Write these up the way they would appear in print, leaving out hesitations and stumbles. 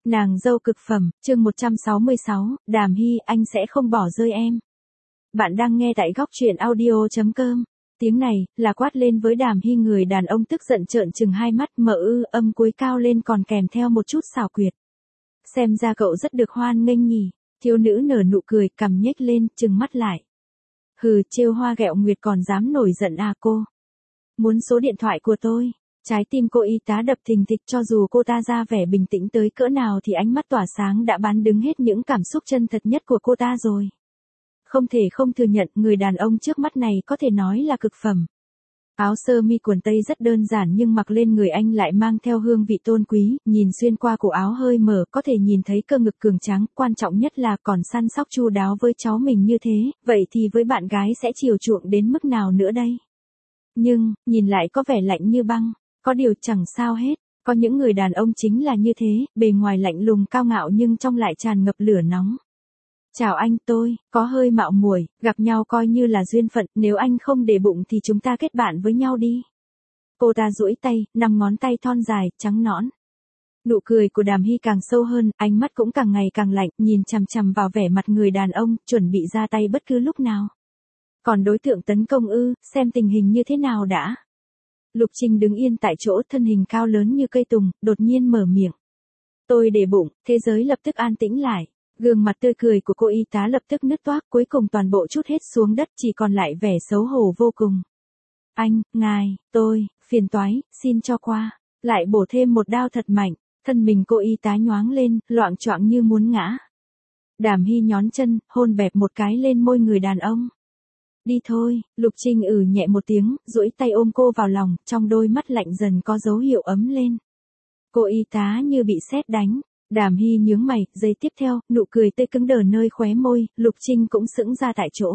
Nàng dâu cực phẩm, chương 166, Đàm Hy, anh sẽ không bỏ rơi em. Bạn đang nghe tại góc truyện audio.com. Tiếng này, là quát lên với Đàm Hy, người đàn ông tức giận trợn trừng hai mắt, âm cuối cao lên còn kèm theo một chút xảo quyệt. Xem ra cậu rất được hoan nghênh nhỉ. Thiếu nữ nở nụ cười, cằm nhếch lên, trừng mắt lại. Hừ, trêu hoa ghẹo nguyệt còn dám nổi giận à cô? Muốn số điện thoại của tôi? Trái tim cô y tá đập thình thịch, cho dù cô ta ra vẻ bình tĩnh tới cỡ nào thì ánh mắt tỏa sáng đã bán đứng hết những cảm xúc chân thật nhất của cô ta rồi. Không thể không thừa nhận, người đàn ông trước mắt này có thể nói là cực phẩm. Áo sơ mi quần tây rất đơn giản nhưng mặc lên người anh lại mang theo hương vị tôn quý, nhìn xuyên qua cổ áo hơi mở có thể nhìn thấy cơ ngực cường tráng, quan trọng nhất là còn săn sóc chu đáo với cháu mình như thế, vậy thì với bạn gái sẽ chiều chuộng đến mức nào nữa đây? Nhưng, nhìn lại có vẻ lạnh như băng, có điều chẳng sao hết, có những người đàn ông chính là như thế, bề ngoài lạnh lùng cao ngạo nhưng trong lại tràn ngập lửa nóng. Chào anh, tôi có hơi mạo muội, gặp nhau coi như là duyên phận, nếu anh không để bụng thì chúng ta kết bạn với nhau đi. Cô ta duỗi tay, 5 ngón tay thon dài, trắng nõn. Nụ cười của Đàm Hy càng sâu hơn, ánh mắt cũng càng ngày càng lạnh, nhìn chằm chằm vào vẻ mặt người đàn ông, chuẩn bị ra tay bất cứ lúc nào. Còn đối tượng tấn công ư, xem tình hình như thế nào đã. Lục Trinh đứng yên tại chỗ, thân hình cao lớn như cây tùng, đột nhiên mở miệng. Tôi để bụng, thế giới lập tức an tĩnh lại. Gương mặt tươi cười của cô y tá lập tức nứt toác, cuối cùng toàn bộ trút hết xuống đất, chỉ còn lại vẻ xấu hổ vô cùng. Anh, ngài, tôi, phiền toái, xin cho qua. Lại bổ thêm một đao thật mạnh, thân mình cô y tá nhoáng lên, loạng choạng như muốn ngã. Đàm Hy nhón chân, hôn bẹp một cái lên môi người đàn ông. Đi thôi, Lục Trinh nhẹ một tiếng, duỗi tay ôm cô vào lòng, trong đôi mắt lạnh dần có dấu hiệu ấm lên. Cô y tá như bị sét đánh. Đàm Hy nhướng mày, giây tiếp theo, nụ cười tươi cứng đờ nơi khóe môi, Lục Trinh cũng sững ra tại chỗ.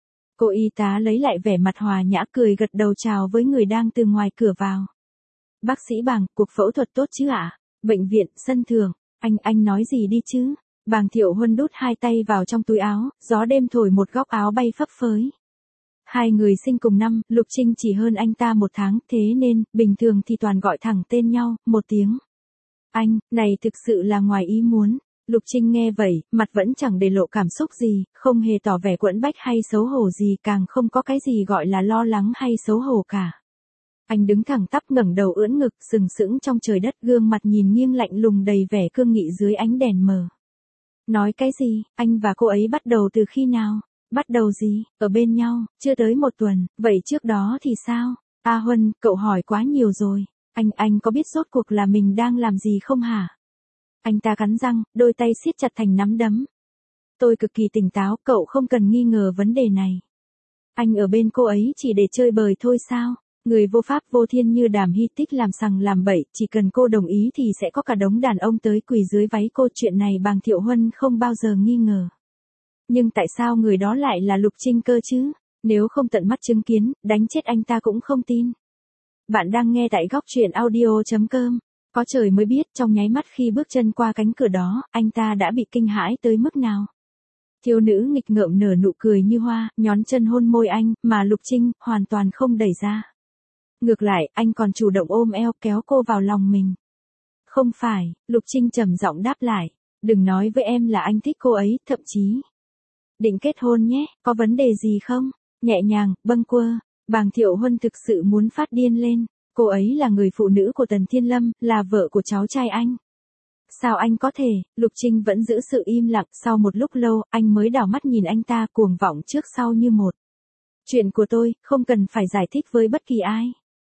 Cô y tá lấy lại vẻ mặt hòa nhã, cười gật đầu chào với người đang từ ngoài cửa vào. Bác sĩ Bàng, cuộc phẫu thuật tốt chứ ạ? Bệnh viện, sân thượng, anh nói gì đi chứ? Bàng Thiệu Huân đút hai tay vào trong túi áo, gió đêm thổi một góc áo bay phấp phới. Hai người sinh cùng năm, Lục Trinh chỉ hơn anh ta 1 tháng, thế nên, bình thường thì toàn gọi thẳng tên nhau, một tiếng. Anh, này thực sự là ngoài ý muốn. Lục Trinh nghe vậy, mặt vẫn chẳng để lộ cảm xúc gì, không hề tỏ vẻ quẫn bách hay xấu hổ gì, càng không có cái gì gọi là lo lắng hay xấu hổ cả. Anh đứng thẳng tắp, ngẩng đầu ưỡn ngực, sừng sững trong trời đất, gương mặt nhìn nghiêng lạnh lùng đầy vẻ cương nghị dưới ánh đèn mờ. Nói cái gì, anh và cô ấy bắt đầu từ khi nào? Bắt đầu gì, ở bên nhau, chưa tới 1 tuần, vậy trước đó thì sao? A Huân, cậu hỏi quá nhiều rồi. Anh có biết rốt cuộc là mình đang làm gì không hả? Anh ta cắn răng, đôi tay siết chặt thành nắm đấm. Tôi cực kỳ tỉnh táo, cậu không cần nghi ngờ vấn đề này. Anh ở bên cô ấy chỉ để chơi bời thôi sao? Người vô pháp vô thiên như Đàm Hy thích làm sằng làm bậy, chỉ cần cô đồng ý thì sẽ có cả đống đàn ông tới quỳ dưới váy cô, chuyện này Bàng Thiệu Huân không bao giờ nghi ngờ. Nhưng tại sao người đó lại là Lục Trinh cơ chứ? Nếu không tận mắt chứng kiến, đánh chết anh ta cũng không tin. Bạn đang nghe tại góc truyện audio.com. Có trời mới biết, trong nháy mắt khi bước chân qua cánh cửa đó, anh ta đã bị kinh hãi tới mức nào. Thiếu nữ nghịch ngợm nở nụ cười như hoa, nhón chân hôn môi anh, mà Lục Trinh hoàn toàn không đẩy ra. Ngược lại, anh còn chủ động ôm eo kéo cô vào lòng mình. Không phải, Lục Trinh trầm giọng đáp lại. Đừng nói với em là anh thích cô ấy, thậm chí định kết hôn nhé, có vấn đề gì không? Nhẹ nhàng, bâng quơ. Bàng Thiệu Huân thực sự muốn phát điên lên. Cô ấy là người phụ nữ của Tần Thiên Lâm, là vợ của cháu trai anh. Sao anh có thể? Lục Trinh vẫn giữ sự im lặng, sau một lúc lâu, anh mới đảo mắt nhìn anh ta, cuồng vọng trước sau như một. Chuyện của tôi, không cần phải giải thích với bất kỳ ai.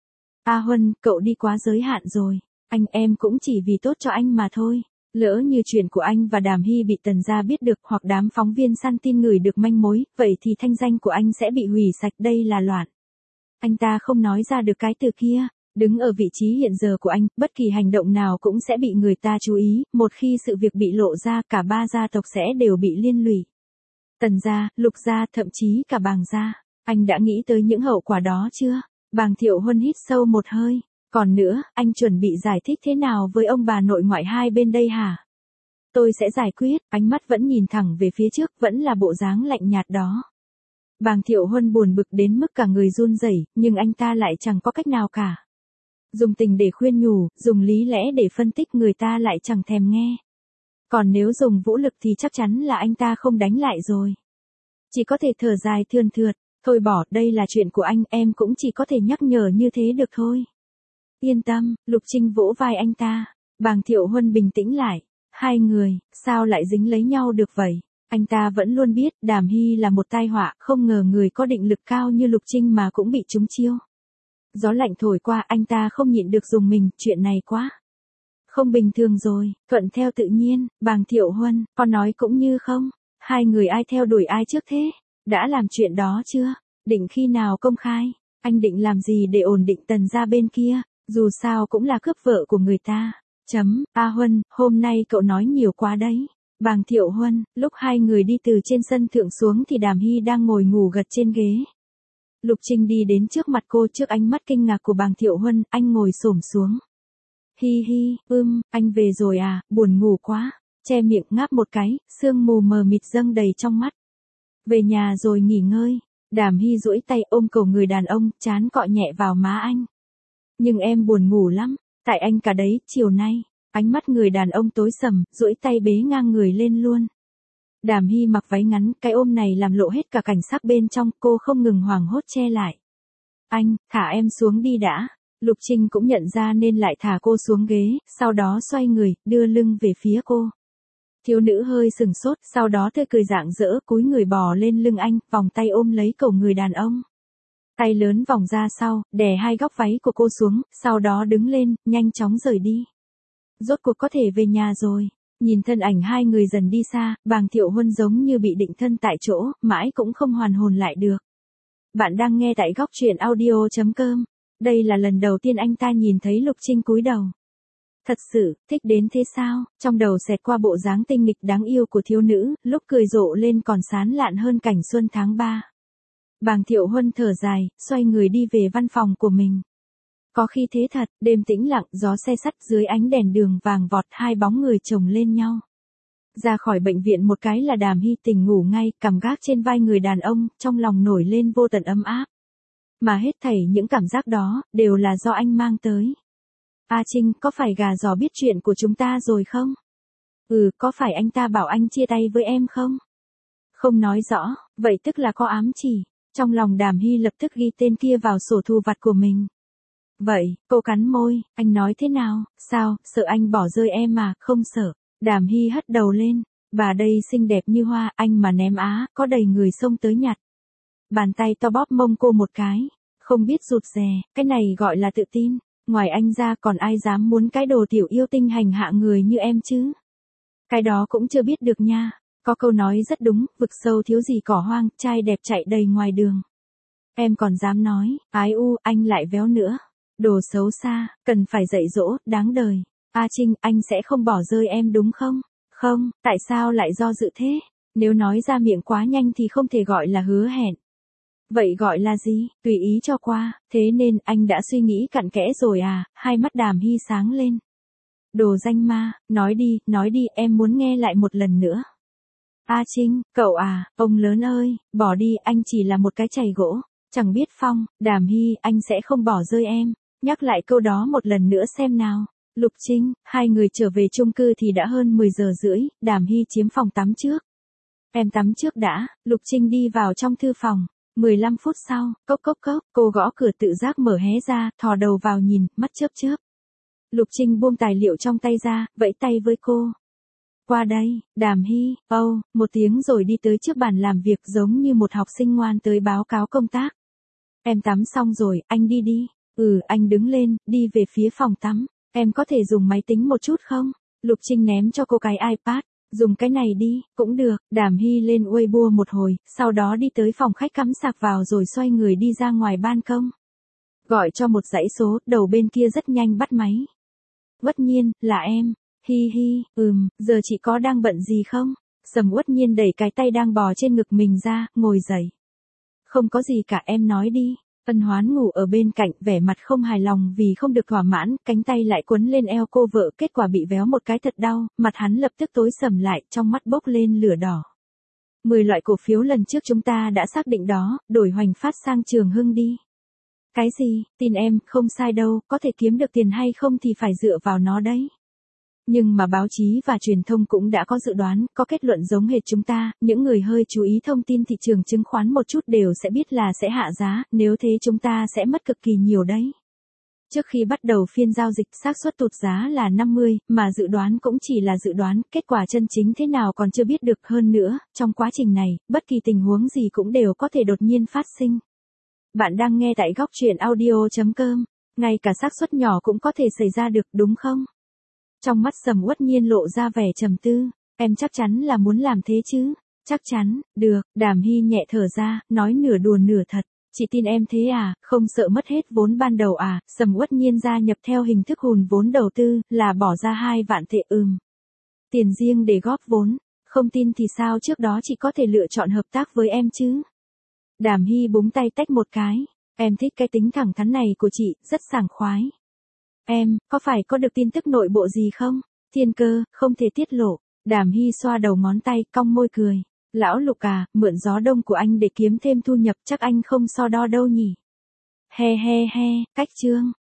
A Huân, cậu đi quá giới hạn rồi. Em cũng chỉ vì tốt cho anh mà thôi. Lỡ như chuyện của anh và Đàm Hy bị Tần gia biết được, hoặc đám phóng viên săn tin ngửi được manh mối, vậy thì thanh danh của anh sẽ bị hủy sạch, đây là loạn. Anh ta không nói ra được cái từ kia. Đứng ở vị trí hiện giờ của anh, bất kỳ hành động nào cũng sẽ bị người ta chú ý, một khi sự việc bị lộ ra, cả 3 gia tộc sẽ đều bị liên lụy. Tần gia, Lục gia, thậm chí cả Bàng gia. Anh đã nghĩ tới những hậu quả đó chưa? Bàng Thiệu Huân hít sâu một hơi. Còn nữa, anh chuẩn bị giải thích thế nào với ông bà nội ngoại hai bên đây hả? Tôi sẽ giải quyết, ánh mắt vẫn nhìn thẳng về phía trước, vẫn là bộ dáng lạnh nhạt đó. Bàng Thiệu Huân buồn bực đến mức cả người run rẩy, nhưng anh ta lại chẳng có cách nào cả. Dùng tình để khuyên nhủ, dùng lý lẽ để phân tích, người ta lại chẳng thèm nghe. Còn nếu dùng vũ lực thì chắc chắn là anh ta không đánh lại rồi. Chỉ có thể thở dài thườn thượt, thôi bỏ, đây là chuyện của anh, em cũng chỉ có thể nhắc nhở như thế được thôi. Yên tâm, Lục Trinh vỗ vai anh ta. Bàng Thiệu Huân bình tĩnh lại. Hai người, sao lại dính lấy nhau được vậy? Anh ta vẫn luôn biết Đàm Hy là một tai họa, không ngờ người có định lực cao như Lục Trinh mà cũng bị trúng chiêu. Gió lạnh thổi qua, anh ta không nhịn được dùng mình, chuyện này quá không bình thường rồi. Thuận theo tự nhiên, Bàng Thiệu Huân, con nói cũng như không. Hai người ai theo đuổi ai trước thế? Đã làm chuyện đó chưa? Định khi nào công khai? Anh định làm gì để ổn định Tần gia bên kia? Dù sao cũng là cướp vợ của người ta. A Huân, hôm nay cậu nói nhiều quá đấy. Bàng Thiệu Huân, lúc hai người đi từ trên sân thượng xuống thì Đàm Hy đang ngồi ngủ gật trên ghế. Lục Trinh đi đến trước mặt cô, trước ánh mắt kinh ngạc của Bàng Thiệu Huân, anh ngồi xổm xuống. Hi hi, anh về rồi à, buồn ngủ quá. Che miệng ngáp một cái, sương mù mờ mịt dâng đầy trong mắt. Về nhà rồi nghỉ ngơi. Đàm Hy duỗi tay ôm cổ người đàn ông, trán cọ nhẹ vào má anh. Nhưng em buồn ngủ lắm, tại anh cả đấy, chiều nay. Ánh mắt người đàn ông tối sầm, duỗi tay bế ngang người lên luôn. Đàm Hy mặc váy ngắn, cái ôm này làm lộ hết cả cảnh sắc bên trong, cô không ngừng hoảng hốt che lại. Anh, thả em xuống đi đã. Lục Trinh cũng nhận ra nên lại thả cô xuống ghế, sau đó xoay người, đưa lưng về phía cô. Thiếu nữ hơi sừng sốt, sau đó tươi cười rạng rỡ, cúi người bò lên lưng anh, vòng tay ôm lấy cổ người đàn ông. Tay lớn vòng ra sau, đè hai góc váy của cô xuống, sau đó đứng lên, nhanh chóng rời đi. Rốt cuộc có thể về nhà rồi. Nhìn thân ảnh hai người dần đi xa, Bàng Thiệu Huân giống như bị định thân tại chỗ, mãi cũng không hoàn hồn lại được. Bạn đang nghe tại góc truyện audio.com. Đây là lần đầu tiên anh ta nhìn thấy Lục Trinh cúi đầu. Thật sự, thích đến thế sao? Trong đầu xẹt qua bộ dáng tinh nghịch đáng yêu của thiếu nữ, lúc cười rộ lên còn sán lạn hơn cảnh xuân tháng 3. Bàng Thiệu Huân thở dài, xoay người đi về văn phòng của mình. Có khi thế thật, đêm tĩnh lặng, gió xe sắt dưới ánh đèn đường vàng vọt, hai bóng người chồng lên nhau. Ra khỏi bệnh viện một cái là Đàm Hy tỉnh ngủ ngay, cằm gác trên vai người đàn ông, trong lòng nổi lên vô tận ấm áp. Mà hết thảy những cảm giác đó, đều là do anh mang tới. A Trinh, có phải gà giò biết chuyện của chúng ta rồi không? Có phải anh ta bảo anh chia tay với em không? Không nói rõ, vậy tức là có ám chỉ. Trong lòng Đàm Hy lập tức ghi tên kia vào sổ thu vặt của mình. Vậy, cô cắn môi, anh nói thế nào, sao, sợ anh bỏ rơi em mà, không sợ. Đàm Hy hất đầu lên, bà đây xinh đẹp như hoa, anh mà ném á, có đầy người xông tới nhặt. Bàn tay to bóp mông cô một cái, không biết rụt rè, cái này gọi là tự tin. Ngoài anh ra còn ai dám muốn cái đồ tiểu yêu tinh hành hạ người như em chứ? Cái đó cũng chưa biết được nha. Có câu nói rất đúng, vực sâu thiếu gì cỏ hoang, trai đẹp chạy đầy ngoài đường. Em còn dám nói, ái u, anh lại véo nữa. Đồ xấu xa, cần phải dạy dỗ, đáng đời. A Trinh, anh sẽ không bỏ rơi em đúng không? Không, tại sao lại do dự thế? Nếu nói ra miệng quá nhanh thì không thể gọi là hứa hẹn. Vậy gọi là gì? Tùy ý cho qua, thế nên anh đã suy nghĩ cặn kẽ rồi à? Hai mắt Đàm Hy sáng lên. Đồ danh ma, nói đi, em muốn nghe lại một lần nữa. A Trinh, cậu à, ông lớn ơi, bỏ đi, anh chỉ là một cái chày gỗ, chẳng biết phong. Đàm Hy, anh sẽ không bỏ rơi em. Nhắc lại câu đó một lần nữa xem nào. Lục Trinh, hai người trở về chung cư thì đã hơn 10 giờ rưỡi, Đàm Hy chiếm phòng tắm trước. Em tắm trước đã, Lục Trinh đi vào trong thư phòng. 15 phút sau, cốc cốc cốc, cô gõ cửa tự giác mở hé ra, thò đầu vào nhìn, mắt chớp chớp. Lục Trinh buông tài liệu trong tay ra, vẫy tay với cô. Qua đây, Đàm Hy, một tiếng rồi đi tới trước bàn làm việc giống như một học sinh ngoan tới báo cáo công tác. Em tắm xong rồi, anh đi đi. Anh đứng lên, đi về phía phòng tắm. Em có thể dùng máy tính một chút không? Lục Trinh ném cho cô cái iPad. Dùng cái này đi, cũng được. Đàm Hy lên Weibo một hồi, sau đó đi tới phòng khách cắm sạc vào rồi xoay người đi ra ngoài ban công. Gọi cho một dãy số, đầu bên kia rất nhanh bắt máy. Uất Nhiên, là em. Hi hi, giờ chị có đang bận gì không? Sầm Uất Nhiên đẩy cái tay đang bò trên ngực mình ra, ngồi dậy. Không có gì cả, em nói đi. Ân Hoán ngủ ở bên cạnh, vẻ mặt không hài lòng vì không được thỏa mãn, cánh tay lại quấn lên eo cô vợ, kết quả bị véo một cái thật đau, mặt hắn lập tức tối sầm lại, trong mắt bốc lên lửa đỏ. 10 loại cổ phiếu lần trước chúng ta đã xác định đó, đổi Hoành Phát sang Trường Hưng đi. Cái gì, tin em, không sai đâu, có thể kiếm được tiền hay không thì phải dựa vào nó đấy. Nhưng mà báo chí và truyền thông cũng đã có dự đoán, có kết luận giống hệt chúng ta, những người hơi chú ý thông tin thị trường chứng khoán một chút đều sẽ biết là sẽ hạ giá, nếu thế chúng ta sẽ mất cực kỳ nhiều đấy. Trước khi bắt đầu phiên giao dịch, xác suất tụt giá là 50, mà dự đoán cũng chỉ là dự đoán, kết quả chân chính thế nào còn chưa biết được. Hơn nữa, trong quá trình này, bất kỳ tình huống gì cũng đều có thể đột nhiên phát sinh. Bạn đang nghe tại góc truyện audio.com, ngay cả xác suất nhỏ cũng có thể xảy ra được, đúng không? Trong mắt Sầm Uất Nhiên lộ ra vẻ trầm tư, em chắc chắn là muốn làm thế chứ? Chắc chắn, được, Đàm Hy nhẹ thở ra, nói nửa đùa nửa thật. Chị tin em thế à, không sợ mất hết vốn ban đầu à? Sầm Uất Nhiên gia nhập theo hình thức hùn vốn đầu tư, là bỏ ra 2 vạn tệ tiền riêng để góp vốn. Không tin thì sao, trước đó chị có thể lựa chọn hợp tác với em chứ? Đàm Hy búng tay tách một cái. Em thích cái tính thẳng thắn này của chị, rất sảng khoái. Em, có phải có được tin tức nội bộ gì không? Thiên cơ, không thể tiết lộ. Đàm Hy xoa đầu ngón tay, cong môi cười. Lão Lục à, mượn gió đông của anh để kiếm thêm thu nhập chắc anh không so đo đâu nhỉ? He he he, cách chương.